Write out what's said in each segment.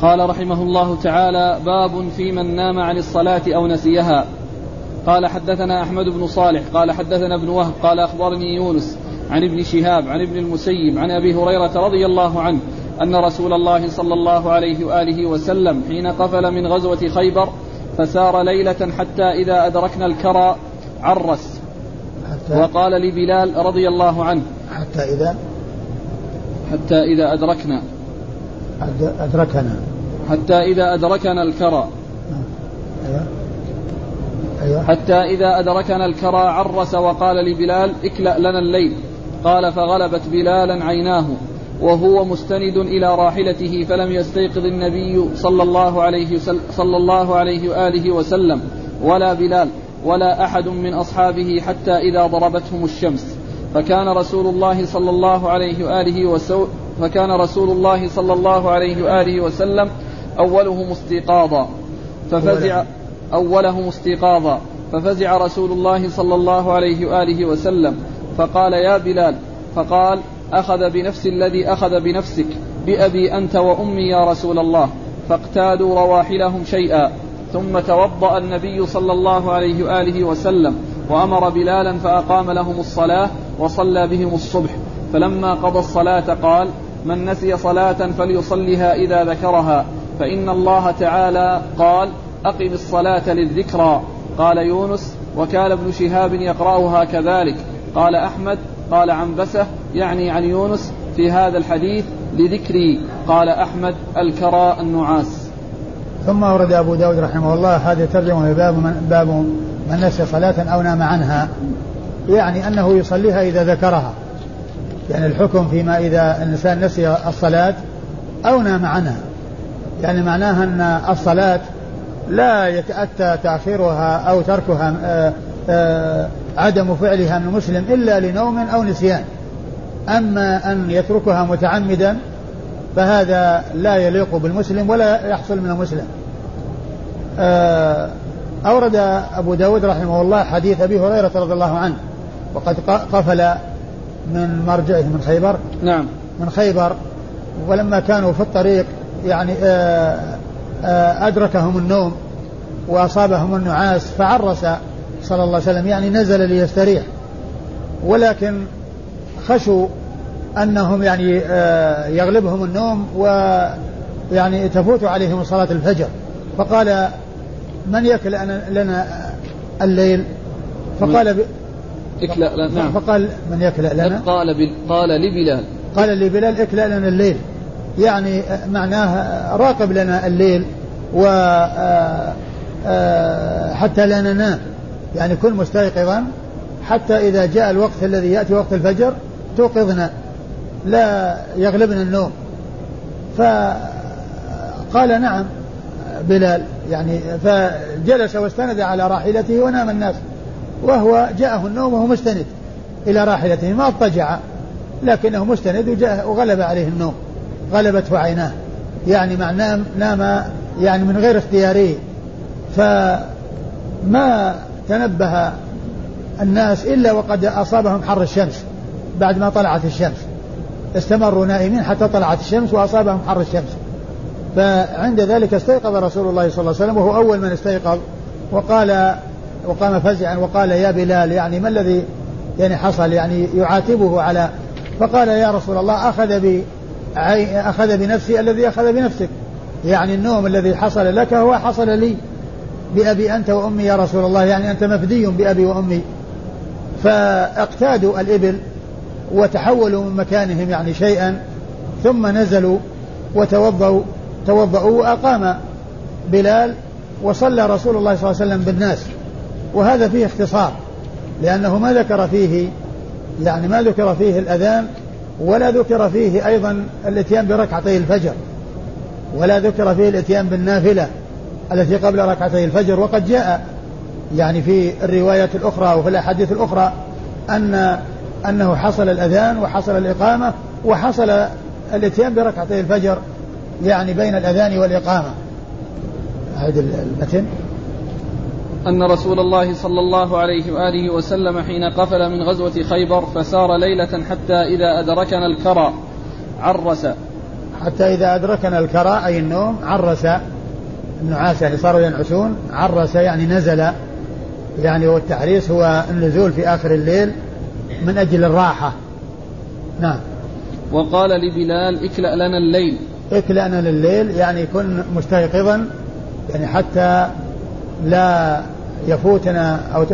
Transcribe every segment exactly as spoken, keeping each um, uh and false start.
قال رحمه الله تعالى: باب في من نام عن الصلاة أو نسيها. قال: حدثنا أحمد بن صالح قال حدثنا ابن وهب قال أخبرني يونس عن ابن شهاب عن ابن المسيب عن أبي هريرة رضي الله عنه أن رسول الله صلى الله عليه وآله وسلم حين قفل من غزوة خيبر فسار ليلة حتى إذا أدركنا الكرى عرس حتى وقال لبلال رضي الله عنه حتى إذا حتى إذا أدركنا أدركنا حتى إذا أدركنا الكرى أيوة. أيوة. حتى إذا أدركنا الكرى عرس وقال لبلال: اكلأ لنا الليل. قال: فغلبت بلالا عيناه وهو مستند إلى راحلته فلم يستيقظ النبي صلى الله عليه صلى الله عليه وآله وسلم ولا بلال ولا أحد من أصحابه حتى إذا ضربتهم الشمس. فكان رسول الله صلى الله عليه وآله وسلم فكان رسول الله صلى الله عليه وآله وسلم أولهم استيقاظا ففزع أولهم استيقاظا ففزع رسول الله صلى الله عليه وآله وسلم فقال: يا بلال. فقال: أخذ بنفس الذي أخذ بنفسك بأبي أنت وأمي يا رسول الله. فاقتادوا رواحلهم شيئا ثم توضأ النبي صلى الله عليه وآله وسلم وأمر بلالا فأقام لهم الصلاة وصلى بهم الصبح. فلما قضى الصلاة قال: من نسي صلاة فليصلها إذا ذكرها فإن الله تعالى قال: أقم الصلاة للذكرى. قال يونس: وكان ابن شهاب يقرأها كذلك. قال أحمد: قال عنبسة يعني عن يونس في هذا الحديث لذكري. قال أحمد: الكرى النعاس. ثم ورد أبو داود رحمه الله هذه ترجمة باب من, باب من نسي صلاة أو نام عنها، يعني أنه يصليها إذا ذكرها، يعني الحكم فيما إذا الإنسان نسي الصلاة أو نام عنها، يعني معناها أن الصلاة لا يتأتى تأخيرها أو تركها آآ آآ عدم فعلها من المسلم إلا لنوم أو نسيان. أما أن يتركها متعمدا فهذا لا يليق بالمسلم ولا يحصل من المسلم. أورد أبو داود رحمه الله حديث أبي هريرة رضي الله عنه وقد قفل من مرجعه من خيبر نعم من خيبر ولما كانوا في الطريق يعني أدركهم النوم وأصابهم النعاس فعرس صلى الله عليه وسلم، يعني نزل ليستريح، ولكن خشوا أنهم يعني يغلبهم النوم ويعني تفوت عليهم صلاة الفجر، فقال: من يكلأ لنا الليل؟ فقال ب... اكلأ نعم. فقال: من يكلأ لنا؟ قال ب... قال لبلال قال لبلال: اكلأ لنا الليل، يعني معناه راقب لنا الليل و حتى لا ننام، يعني كن مستيقظا حتى إذا جاء الوقت الذي يأتي وقت الفجر توقظنا لا يغلبنا النوم. فقال: نعم بلال، يعني فجلس واستند على راحلته ونام الناس، وهو جاءه النوم وهو مستند إلى راحلته، ما اضطجع لكنه مستند وجاء وغلب عليه النوم، غلبته عيناه، يعني معناه نام يعني من غير اختياره. فما تنبه الناس إلا وقد أصابهم حر الشمس، بعد ما طلعت الشمس استمروا نائمين حتى طلعت الشمس وأصابهم حر الشمس. فعند ذلك استيقظ رسول الله صلى الله عليه وسلم وهو أول من استيقظ، وقال وقام فزعا وقال: يا بلال، يعني ما الذي يعني حصل، يعني يعاتبه على. فقال: يا رسول الله، أخذ بي أخذ بنفسي الذي أخذ بنفسك، يعني النوم الذي حصل لك هو حصل لي بأبي أنت وأمي يا رسول الله، يعني أنت مفدي بأبي وأمي. فاقتادوا الإبل وتحولوا من مكانهم يعني شيئا، ثم نزلوا وتوضأوا توضأوا وأقام بلال وصلى رسول الله صلى الله عليه وسلم بالناس. وهذا فيه اختصار، لأنه ما ذكر فيه يعني ما ذكر فيه الأذان، ولا ذكر فيه أيضا الاتيان بركعتي الفجر، ولا ذكر فيه الاتيان بالنافلة التي قبل ركعتي الفجر. وقد جاء يعني في الروايات الأخرى وفي الأحاديث الأخرى أن أنه حصل الأذان وحصل الإقامة وحصل الاتيان بركعتي الفجر، يعني بين الأذان والإقامة. هذا المتن. أن رسول الله صلى الله عليه وآله وسلم حين قفل من غزوة خيبر فسار ليلة حتى إذا أدركنا الكرى عرس حتى إذا أدركنا الكرى أي النوم عرس النعاس يعني صاروا ينعسون. عرس يعني نزل يعني، والتعريس هو النزول في آخر الليل من أجل الراحة. نعم. وقال لبلال اكلأ لنا الليل. اكلأ لنا الليل يعني يكون مستيقظا يعني حتى لا يفوتنا أو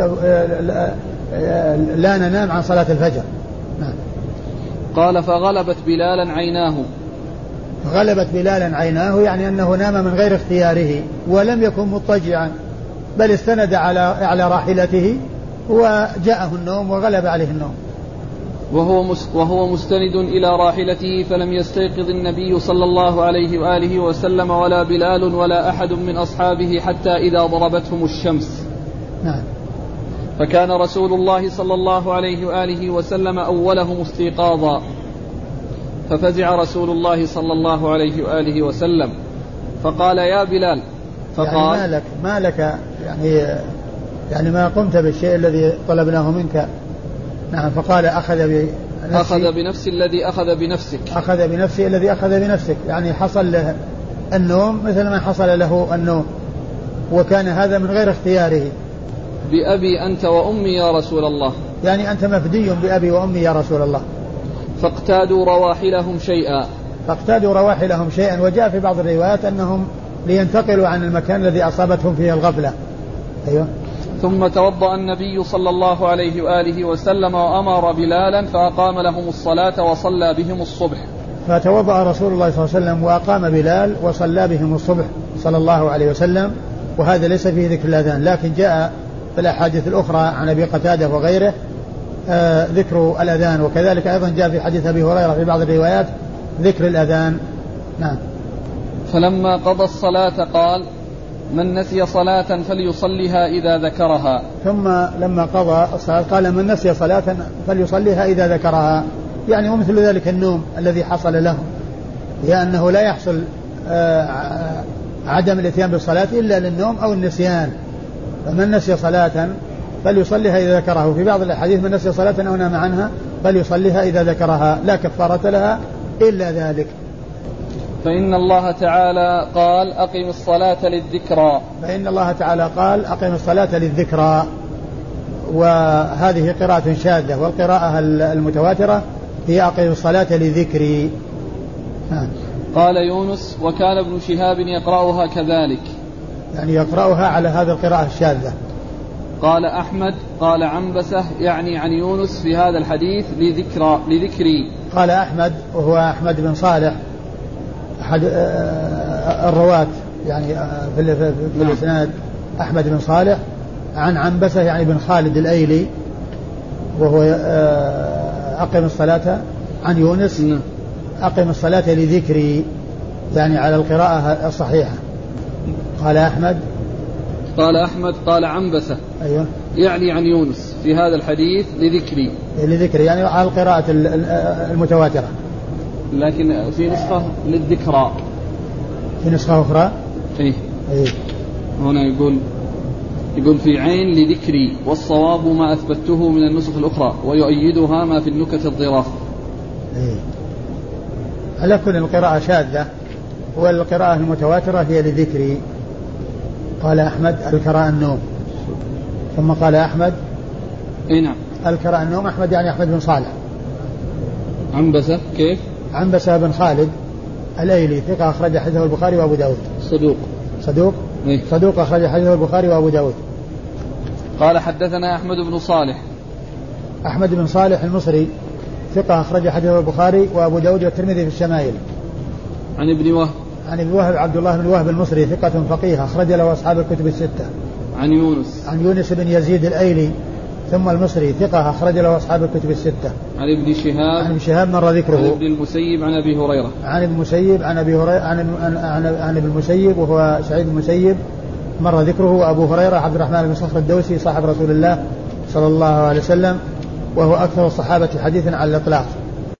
لا ننام عن صلاة الفجر. نعم. قال فغلبت بلالا عيناه. غلبت بلالا عيناه يعني أنه نام من غير اختياره ولم يكن مضطجعا بل استند على على راحلته وجاءه النوم وغلب عليه النوم. وهو وهو مستند إلى راحلته فلم يستيقظ النبي صلى الله عليه وآله وسلم ولا بلال ولا أحد من أصحابه حتى إذا ضربتهم الشمس. نعم. فكان رسول الله صلى الله عليه وآله وسلم أولهم استيقاظا ففزع رسول الله صلى الله عليه وآله وسلم فقال يا بلال. فقال يعني ما لك ما لك يعني يعني ما قمت بالشيء الذي طلبناه منك. نعم. فقال أخذ بنفسي أخذ بنفسي الذي أخذ بنفسك. أخذ بنفسي الذي أخذ بنفسك يعني حصل له النوم مثل ما حصل له النوم وكان هذا من غير اختياره. بأبي أنت وأمي يا رسول الله. يعني أنت مفدي بأبي وأمي يا رسول الله. فاقتادوا رواحلهم شيئا. فاقتادوا رواحلهم شيئا. وجاء في بعض الروايات أنهم لينتقلوا عن المكان الذي أصابتهم فيه الغفلة. أيوة. ثم توضأ النبي صلى الله عليه وآله وسلم وأمر بلالا فأقام لهم الصلاة وصلى بهم الصبح. فتوضأ رسول الله صلى الله عليه وسلم وأقام بلال وصلى بهم الصبح صلى الله عليه وسلم. وهذا ليس فيه ذكر الأذان لكن جاء في الأحاديث الأخرى عن أبي قتادة وغيره آه ذكر الأذان. وكذلك أيضا جاء في حديث أبي هريرة في بعض الروايات ذكر الأذان. نعم. فلما قضى الصلاة قال من نسي صلاة فليصليها إذا ذكرها. ثم لما قضى الصلاة قال من نسي صلاة فليصليها إذا ذكرها. يعني ومثل ذلك النوم الذي حصل له لأنه لا يحصل آه عدم الاتيان بالصلاة إلا للنوم أو النسيان. فمن نسي صلاة فليصليها إذا ذكرها. في بعض الأحاديث من نسي صلاة أو نام عنها فليصليها إذا ذكرها لا كفارة لها إلا ذلك. فإن الله تعالى قال أقم الصلاة للذكرى. فإن الله تعالى قال أقم الصلاة للذكرى. وهذه قراءة شاذة والقراءة المتواترة هي أقم الصلاة لذكري. قال يونس وكان ابن شهاب يقرأها كذلك يعني يقرأها على هذه القراءة الشاذة. قال أحمد قال عنبسة يعني عن يونس في هذا الحديث لذكرى لذكري. قال أحمد وهو أحمد بن صالح أحد الرواة يعني في الإسناد أحمد بن صالح عن عنبسة يعني بن خالد الأيلي وهو أقم الصلاة عن يونس أقم الصلاة لذكري يعني على القراءة الصحيحة. قال أحمد قال أحمد قال عنبسة أيوة يعني عن يونس في هذا الحديث لذكري لذكري يعني على القراءة المتواترة. لكن في نسخة للذكرى. في نسخة أخرى إيه أيه. هنا يقول يقول في عين لذكري والصواب ما أثبته من النسخ الأخرى ويؤيدها ما في النكت الظراف. أيه. على كل القراءة شاذة والقراءة المتواترة هي لذكري. قال أحمد القراءة النوم. ثم قال أحمد اي نعم القراءة النوم. أحمد يعني أحمد بن صالح. عنبسة كيف؟ عنبسة بن خالد الأيلي ثقة أخرج حديثه البخاري وأبو داود. صدوق صدوق إيه؟ صدوق أخرج حديثه البخاري وأبو داود. قال حدثنا أحمد بن صالح. أحمد بن صالح المصري ثقة أخرج حديثه البخاري وأبو داود والترمذي في الشمائل. عن ابن وهب عن ابن وهب عبد الله بن وهب المصري ثقة فقيه أخرج له أصحاب الكتب الستة. عن يونس عن يونس بن يزيد الأيلي ثم المصري ثقة أخرج له أصحاب الكتب الستة. عن ابن شهاب عن ابن شهاب مر ذكره. عن ابن المسيب عن أبي هريرة. عن ابن المسيب عن أبي هريرة عن عن, عن, عن ابن المسيب وهو سعيد بن المسيب مر ذكره. وأبو هريرة عبد الرحمن بن صخر الدوسي صاحب رسول الله صلى الله عليه وسلم وهو أكثر الصحابة حديثا على الإطلاق.